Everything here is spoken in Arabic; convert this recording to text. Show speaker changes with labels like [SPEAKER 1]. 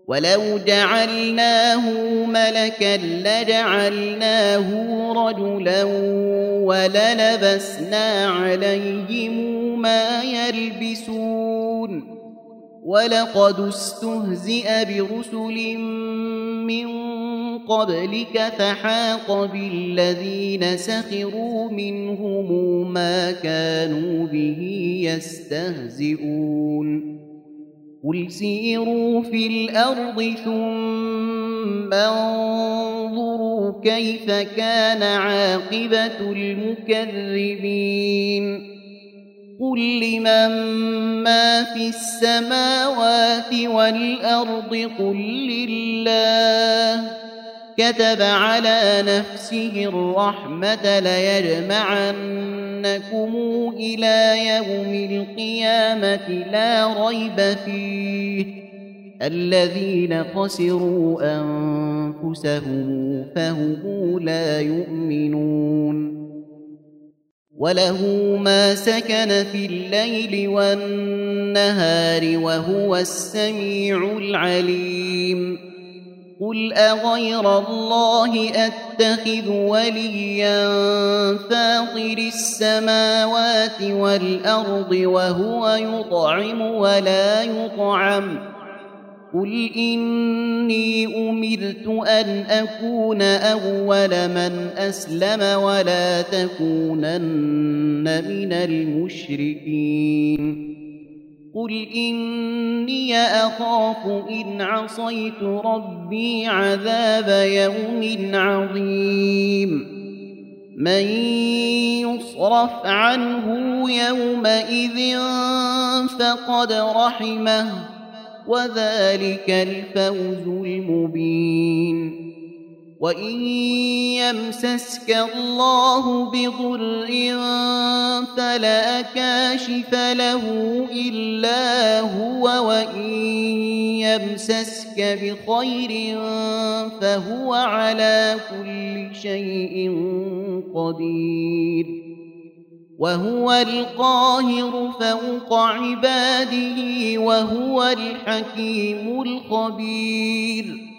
[SPEAKER 1] ولو جعلناه ملكا لجعلناه رجلا وللبسنا عليهم ما يلبسون ولقد استهزئ برسل من قبلك فحاق بالذين سخروا منهم ما كانوا به يستهزئون قل سيروا في الأرض ثم انظروا كيف كان عاقبة المكذبين قل لمن ما في السماوات والأرض قل لله كتب على نفسه الرحمة ليجمعنكم إلى يوم القيامة لا ريب فيه الذين خسروا أنفسهم فهم لا يؤمنون وله ما سكن في الليل والنهار وهو السميع العليم قل أغير الله أتخذ وليا فاطر السماوات والأرض وهو يطعم ولا يطعم قل إني أمرت أن أكون أول من أسلم ولا تكونن من المشركين قل إني أخاف إن عصيت ربي عذاب يوم عظيم من يصرف عنه يومئذ فقد رحمه وذلك الفوز المبين وإن يمسسك الله بضر فلا كاشف له إلا هو وإن يمسسك بخير فهو على كل شيء قدير وهو القاهر فوق عباده وهو الحكيم الخبير